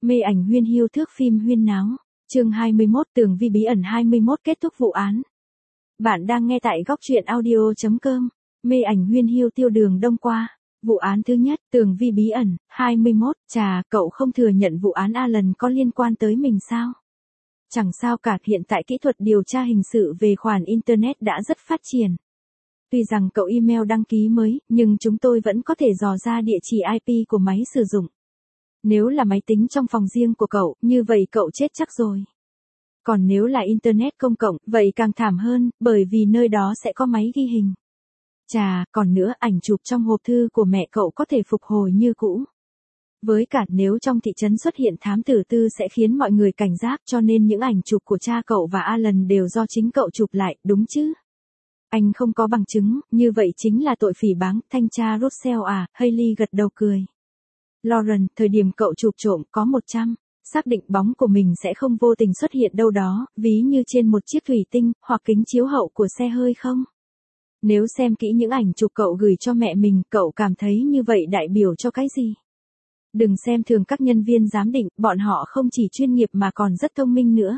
Mê ảnh huyên hiu thước phim huyên náo. Chương 21 Tường vi bí ẩn 21 kết thúc vụ án. Bạn đang nghe tại góc truyện audio.com. Mê ảnh huyên hiu tiêu đường đông qua. Vụ án thứ nhất, Tường vi bí ẩn 21. Chà, cậu không thừa nhận vụ án Alan có liên quan tới mình sao? Chẳng sao cả, hiện tại kỹ thuật điều tra hình sự về khoản Internet đã rất phát triển. Tuy rằng cậu email đăng ký mới, nhưng chúng tôi vẫn có thể dò ra địa chỉ IP của máy sử dụng. Nếu là máy tính trong phòng riêng của cậu, như vậy cậu chết chắc rồi. Còn nếu là Internet công cộng, vậy càng thảm hơn, bởi vì nơi đó sẽ có máy ghi hình. Chà, còn nữa, ảnh chụp trong hộp thư của mẹ cậu có thể phục hồi như cũ. Với cả nếu trong thị trấn xuất hiện thám tử tư sẽ khiến mọi người cảnh giác, cho nên những ảnh chụp của cha cậu và Alan đều do chính cậu chụp lại, đúng chứ? Anh không có bằng chứng, như vậy chính là tội phỉ báng. Thanh tra Russell à? Hailey gật đầu cười. Lauren, thời điểm cậu chụp trộm có 100. Xác định bóng của mình sẽ không vô tình xuất hiện đâu đó, ví như trên một chiếc thủy tinh, hoặc kính chiếu hậu của xe hơi không? Nếu xem kỹ những ảnh chụp cậu gửi cho mẹ mình, cậu cảm thấy như vậy đại biểu cho cái gì? Đừng xem thường các nhân viên giám định, bọn họ không chỉ chuyên nghiệp mà còn rất thông minh nữa.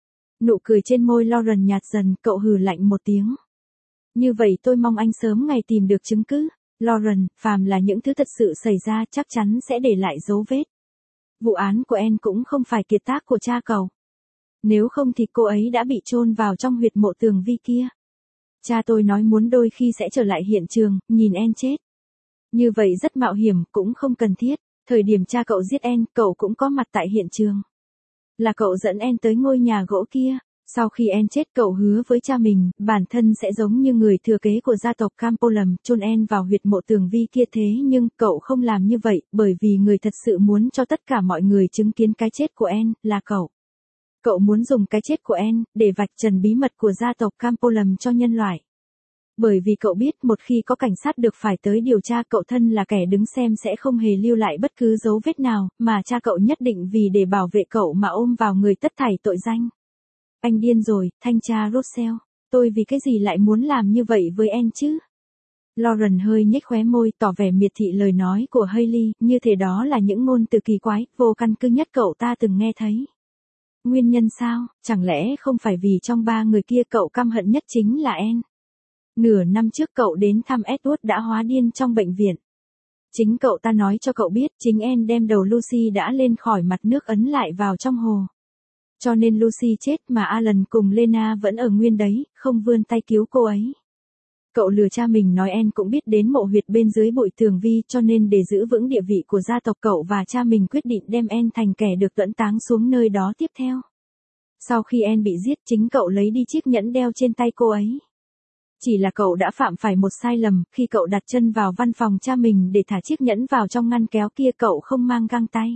Nụ cười trên môi Lauren nhạt dần, cậu hừ lạnh một tiếng. Như vậy tôi mong anh sớm ngày tìm được chứng cứ. Lauren, phàm là những thứ thật sự xảy ra chắc chắn sẽ để lại dấu vết. Vụ án của Anne cũng không phải kiệt tác của cha cậu. Nếu không thì cô ấy đã bị chôn vào trong huyệt mộ tường vi kia. Cha tôi nói muốn đôi khi sẽ trở lại hiện trường, nhìn Anne chết. Như vậy rất mạo hiểm, cũng không cần thiết. Thời điểm cha cậu giết Anne, cậu cũng có mặt tại hiện trường. Là cậu dẫn Anne tới ngôi nhà gỗ kia. Sau khi Anne chết, cậu hứa với cha mình, bản thân sẽ giống như người thừa kế của gia tộc Campolam, chôn Anne vào huyệt mộ tường vi kia, thế nhưng cậu không làm như vậy, bởi vì người thật sự muốn cho tất cả mọi người chứng kiến cái chết của Anne là cậu. Cậu muốn dùng cái chết của Anne để vạch trần bí mật của gia tộc Campolam cho nhân loại. Bởi vì cậu biết một khi có cảnh sát được phải tới điều tra, cậu thân là kẻ đứng xem sẽ không hề lưu lại bất cứ dấu vết nào, mà cha cậu nhất định vì để bảo vệ cậu mà ôm vào người tất thảy tội danh. Anh điên rồi, thanh tra Russell. Tôi vì cái gì lại muốn làm như vậy với Anne chứ? Lauren hơi nhếch khóe môi, tỏ vẻ miệt thị lời nói của Hailey, như thế đó là những ngôn từ kỳ quái, vô căn cứ nhất cậu ta từng nghe thấy. Nguyên nhân sao? Chẳng lẽ không phải vì trong ba người kia cậu căm hận nhất chính là Anne? Nửa năm trước cậu đến thăm Edward đã hóa điên trong bệnh viện. Chính cậu ta nói cho cậu biết chính Anne đem đầu Lucy đã lên khỏi mặt nước ấn lại vào trong hồ. Cho nên Lucy chết mà Alan cùng Lena vẫn ở nguyên đấy, không vươn tay cứu cô ấy. Cậu lừa cha mình nói Anne cũng biết đến mộ huyệt bên dưới bụi tường vi, cho nên để giữ vững địa vị của gia tộc, cậu và cha mình quyết định đem Anne thành kẻ được tuẫn táng xuống nơi đó tiếp theo. Sau khi Anne bị giết, chính cậu lấy đi chiếc nhẫn đeo trên tay cô ấy. Chỉ là cậu đã phạm phải một sai lầm, khi cậu đặt chân vào văn phòng cha mình để thả chiếc nhẫn vào trong ngăn kéo kia, cậu không mang găng tay.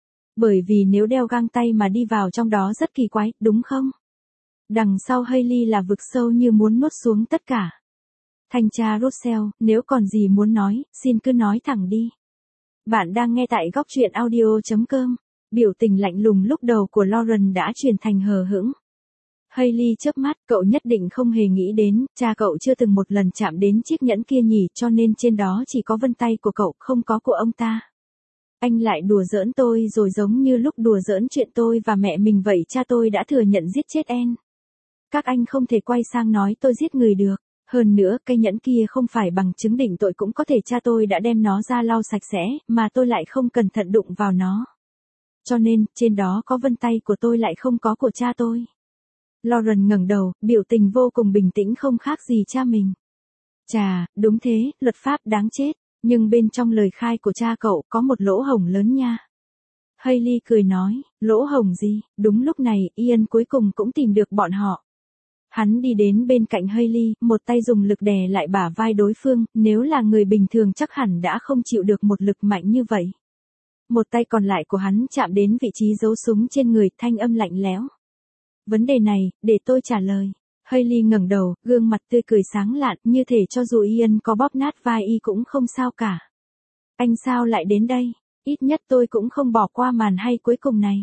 Bởi vì nếu đeo găng tay mà đi vào trong đó rất kỳ quái, đúng không? Đằng sau Hailey là vực sâu như muốn nuốt xuống tất cả. Thanh tra Russell, nếu còn gì muốn nói, xin cứ nói thẳng đi. Bạn đang nghe tại góc truyện audio.com. Biểu tình lạnh lùng lúc đầu của Lauren đã chuyển thành hờ hững. Hailey chớp mắt, cậu nhất định không hề nghĩ đến, cha cậu chưa từng một lần chạm đến chiếc nhẫn kia nhỉ, cho nên trên đó chỉ có vân tay của cậu, không có của ông ta. Anh lại đùa giỡn tôi rồi, giống như lúc đùa giỡn chuyện tôi và mẹ mình vậy. Cha tôi đã thừa nhận giết chết Anne. Các anh không thể quay sang nói tôi giết người được. Hơn nữa, cây nhẫn kia không phải bằng chứng định tội, cũng có thể cha tôi đã đem nó ra lau sạch sẽ, mà tôi lại không cẩn thận đụng vào nó. Cho nên, trên đó có vân tay của tôi lại không có của cha tôi. Lauren ngẩng đầu, biểu tình vô cùng bình tĩnh, không khác gì cha mình. Chà, đúng thế, luật pháp đáng chết. Nhưng bên trong lời khai của cha cậu có một lỗ hổng lớn nha. Hailey cười nói, lỗ hổng gì? Đúng lúc này, Ian cuối cùng cũng tìm được bọn họ. Hắn đi đến bên cạnh Hailey, một tay dùng lực đè lại bả vai đối phương, nếu là người bình thường chắc hẳn đã không chịu được một lực mạnh như vậy. Một tay còn lại của hắn chạm đến vị trí giấu súng trên người, thanh âm lạnh lẽo. Vấn đề này, để tôi trả lời. Hailey ngẩng đầu, gương mặt tươi cười sáng lạn, như thể cho dù Ian có bóp nát vai y cũng không sao cả. Anh sao lại đến đây? Ít nhất tôi cũng không bỏ qua màn hay cuối cùng này.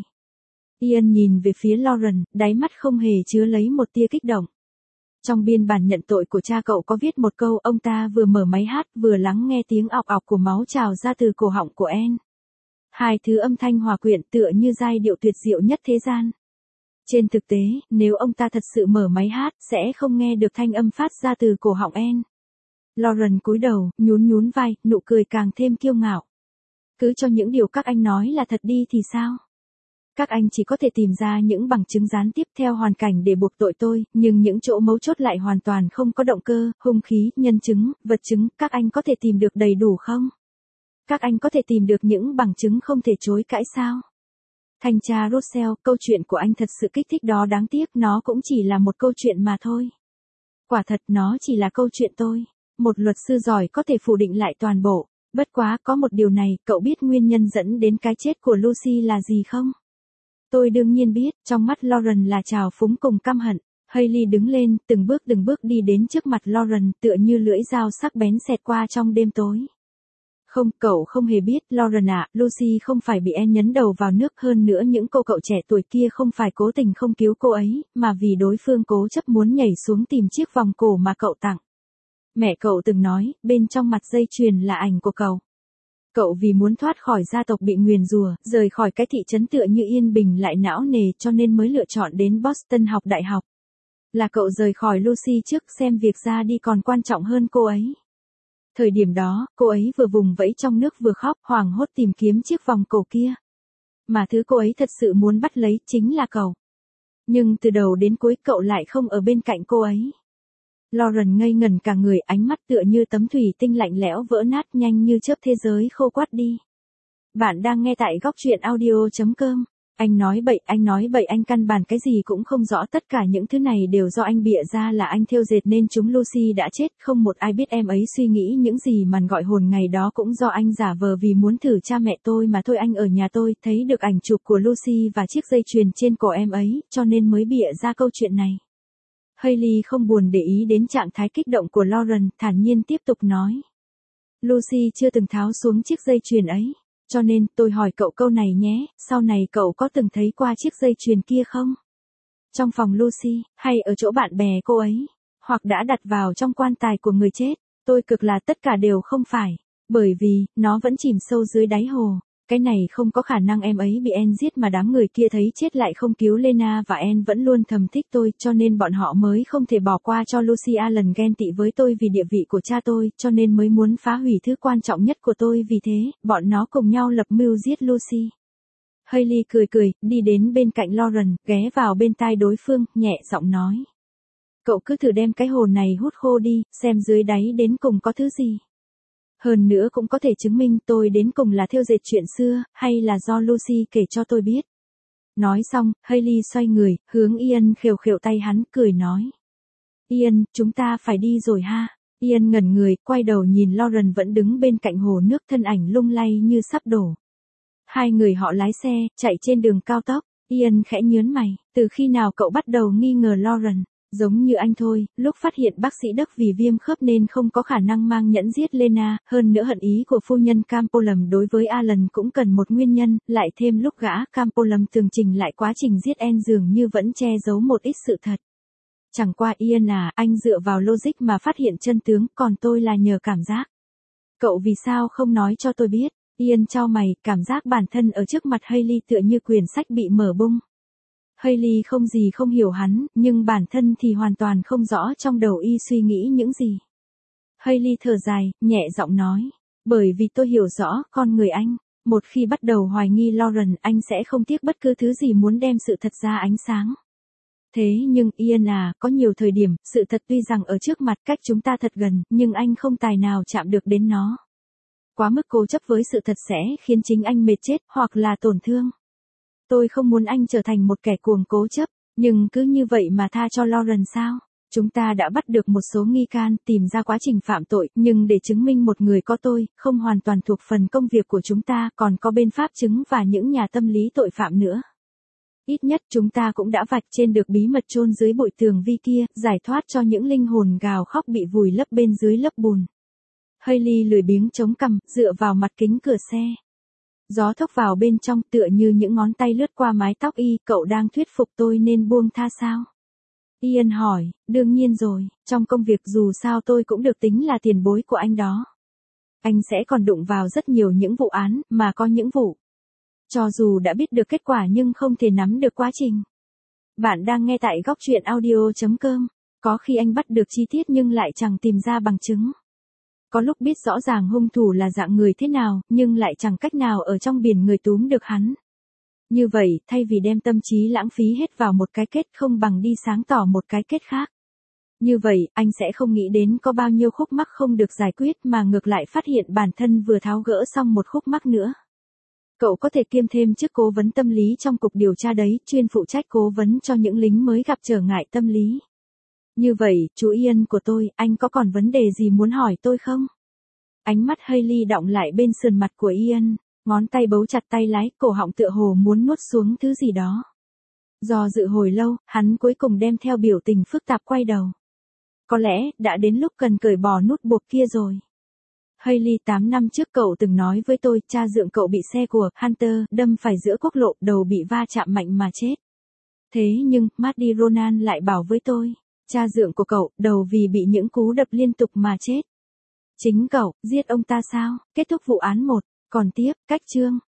Ian nhìn về phía Lauren, đáy mắt không hề chứa lấy một tia kích động. Trong biên bản nhận tội của cha cậu có viết một câu, ông ta vừa mở máy hát vừa lắng nghe tiếng ọc ọc của máu trào ra từ cổ họng của Anne. Hai thứ âm thanh hòa quyện tựa như giai điệu tuyệt diệu nhất thế gian. Trên thực tế, nếu ông ta thật sự mở máy hát, sẽ không nghe được thanh âm phát ra từ cổ họng Anne. Lauren cúi đầu, nhún nhún vai, nụ cười càng thêm kiêu ngạo. Cứ cho những điều các anh nói là thật đi thì sao? Các anh chỉ có thể tìm ra những bằng chứng gián tiếp theo hoàn cảnh để buộc tội tôi, nhưng những chỗ mấu chốt lại hoàn toàn không có động cơ, hung khí, nhân chứng, vật chứng, các anh có thể tìm được đầy đủ không? Các anh có thể tìm được những bằng chứng không thể chối cãi sao? Thanh tra Russell, câu chuyện của anh thật sự kích thích đó, đáng tiếc nó cũng chỉ là một câu chuyện mà thôi. Quả thật nó chỉ là câu chuyện tôi. Một luật sư giỏi có thể phủ định lại toàn bộ. Bất quá, có một điều này, cậu biết nguyên nhân dẫn đến cái chết của Lucy là gì không? Tôi đương nhiên biết, trong mắt Lauren là trào phúng cùng căm hận. Hailey đứng lên, từng bước đi đến trước mặt Lauren, tựa như lưỡi dao sắc bén xẹt qua trong đêm tối. Không, cậu không hề biết, Lauren ạ, Lucy không phải bị Anne nhấn đầu vào nước, hơn nữa những cô cậu trẻ tuổi kia không phải cố tình không cứu cô ấy, mà vì đối phương cố chấp muốn nhảy xuống tìm chiếc vòng cổ mà cậu tặng. Mẹ cậu từng nói, bên trong mặt dây chuyền là ảnh của cậu. Cậu vì muốn thoát khỏi gia tộc bị nguyền rủa, rời khỏi cái thị trấn tựa như yên bình lại não nề cho nên mới lựa chọn đến Boston học đại học. Là cậu rời khỏi Lucy trước, xem việc ra đi còn quan trọng hơn cô ấy. Thời điểm đó, cô ấy vừa vùng vẫy trong nước vừa khóc, hoảng hốt tìm kiếm chiếc vòng cổ kia. Mà thứ cô ấy thật sự muốn bắt lấy chính là cậu. Nhưng từ đầu đến cuối cậu lại không ở bên cạnh cô ấy. Lauren ngây ngẩn cả người, ánh mắt tựa như tấm thủy tinh lạnh lẽo vỡ nát, nhanh như chớp thế giới khô quắt đi. Bạn đang nghe tại góc truyện audio.com. Anh nói bậy, anh căn bản cái gì cũng không rõ, tất cả những thứ này đều do anh bịa ra, là anh thêu dệt nên chúng. Lucy đã chết, không một ai biết em ấy suy nghĩ những gì, màn gọi hồn ngày đó cũng do anh giả vờ vì muốn thử cha mẹ tôi mà thôi. Anh ở nhà tôi, thấy được ảnh chụp của Lucy và chiếc dây chuyền trên cổ em ấy, cho nên mới bịa ra câu chuyện này. Hailey không buồn để ý đến trạng thái kích động của Lauren, thản nhiên tiếp tục nói. Lucy chưa từng tháo xuống chiếc dây chuyền ấy. Cho nên, tôi hỏi cậu câu này nhé, sau này cậu có từng thấy qua chiếc dây chuyền kia không? Trong phòng Lucy, hay ở chỗ bạn bè cô ấy? Hoặc đã đặt vào trong quan tài của người chết? Tôi cực là tất cả đều không phải. Bởi vì, nó vẫn chìm sâu dưới đáy hồ. Cái này không có khả năng, em ấy bị Anne giết mà đám người kia thấy chết lại không cứu Lena, và Anne vẫn luôn thầm thích tôi, cho nên bọn họ mới không thể bỏ qua cho Lucy. Alan ghen tị với tôi vì địa vị của cha tôi, cho nên mới muốn phá hủy thứ quan trọng nhất của tôi, vì thế, bọn nó cùng nhau lập mưu giết Lucy. Hailey cười, đi đến bên cạnh Lauren, ghé vào bên tai đối phương, nhẹ giọng nói. Cậu cứ thử đem cái hồ này hút khô đi, xem dưới đáy đến cùng có thứ gì. Hơn nữa cũng có thể chứng minh tôi đến cùng là thêu dệt chuyện xưa, hay là do Lucy kể cho tôi biết. Nói xong, Hailey xoay người, hướng Ian khều tay hắn, cười nói. Ian, chúng ta phải đi rồi ha. Ian ngẩn người, quay đầu nhìn Lauren vẫn đứng bên cạnh hồ nước, thân ảnh lung lay như sắp đổ. Hai người họ lái xe, chạy trên đường cao tốc. Ian khẽ nhớn mày, từ khi nào cậu bắt đầu nghi ngờ Lauren? Giống như anh thôi, lúc phát hiện bác sĩ Đức vì viêm khớp nên không có khả năng mang nhẫn giết Lena, hơn nữa hận ý của phu nhân Campolam đối với Alan cũng cần một nguyên nhân, lại thêm lúc gã Campolam tường trình lại quá trình giết Anne dường như vẫn che giấu một ít sự thật. Chẳng qua Ian à, anh dựa vào logic mà phát hiện chân tướng, còn tôi là nhờ cảm giác. Cậu vì sao không nói cho tôi biết? Ian chau mày, cảm giác bản thân ở trước mặt Hailey tựa như quyển sách bị mở bung. Hailey không hiểu hắn, nhưng bản thân thì hoàn toàn không rõ trong đầu y suy nghĩ những gì. Hailey thở dài, nhẹ giọng nói. Bởi vì tôi hiểu rõ con người anh. Một khi bắt đầu hoài nghi Lauren, anh sẽ không tiếc bất cứ thứ gì muốn đem sự thật ra ánh sáng. Thế nhưng Ian à, có nhiều thời điểm, sự thật tuy rằng ở trước mặt cách chúng ta thật gần, nhưng anh không tài nào chạm được đến nó. Quá mức cố chấp với sự thật sẽ khiến chính anh mệt chết, hoặc là tổn thương. Tôi không muốn anh trở thành một kẻ cuồng cố chấp, nhưng cứ như vậy mà tha cho Lauren sao? Chúng ta đã bắt được một số nghi can, tìm ra quá trình phạm tội, nhưng để chứng minh một người có tôi, không hoàn toàn thuộc phần công việc của chúng ta, còn có bên pháp chứng và những nhà tâm lý tội phạm nữa. Ít nhất chúng ta cũng đã vạch trên được bí mật chôn dưới bụi tường vi kia, giải thoát cho những linh hồn gào khóc bị vùi lấp bên dưới lớp bùn. Hailey lười biếng chống cằm, dựa vào mặt kính cửa xe. Gió thốc vào bên trong tựa như những ngón tay lướt qua mái tóc y, cậu đang thuyết phục tôi nên buông tha sao? Ian hỏi, đương nhiên rồi, trong công việc dù sao tôi cũng được tính là tiền bối của anh đó. Anh sẽ còn đụng vào rất nhiều những vụ án, mà có những vụ Cho dù đã biết được kết quả nhưng không thể nắm được quá trình. Bạn đang nghe tại góc truyện audio.com. Có khi anh bắt được chi tiết nhưng lại chẳng tìm ra bằng chứng. Có lúc biết rõ ràng hung thủ là dạng người thế nào, nhưng lại chẳng cách nào ở trong biển người túm được hắn. Như vậy, thay vì đem tâm trí lãng phí hết vào một cái kết không bằng đi sáng tỏ một cái kết khác. Như vậy, anh sẽ không nghĩ đến có bao nhiêu khúc mắc không được giải quyết mà ngược lại phát hiện bản thân vừa tháo gỡ xong một khúc mắc nữa. Cậu có thể kiêm thêm chức cố vấn tâm lý trong cục điều tra đấy, chuyên phụ trách cố vấn cho những lính mới gặp trở ngại tâm lý. Như vậy, chú Ian của tôi, anh có còn vấn đề gì muốn hỏi tôi không? Ánh mắt Hailey đọng lại bên sườn mặt của Ian, ngón tay bấu chặt tay lái, cổ họng tựa hồ muốn nuốt xuống thứ gì đó. Do dự hồi lâu, hắn cuối cùng đem theo biểu tình phức tạp quay đầu. Có lẽ, đã đến lúc cần cởi bỏ nút buộc kia rồi. Hailey, 8 năm trước cậu từng nói với tôi, cha dượng cậu bị xe của Hunter đâm phải giữa quốc lộ, đầu bị va chạm mạnh mà chết. Thế nhưng, Maddie Ronan lại bảo với tôi, cha dượng của cậu, đầu vì bị những cú đập liên tục mà chết. Chính cậu, giết ông ta sao? Kết thúc vụ án 1, còn tiếp, cách chương.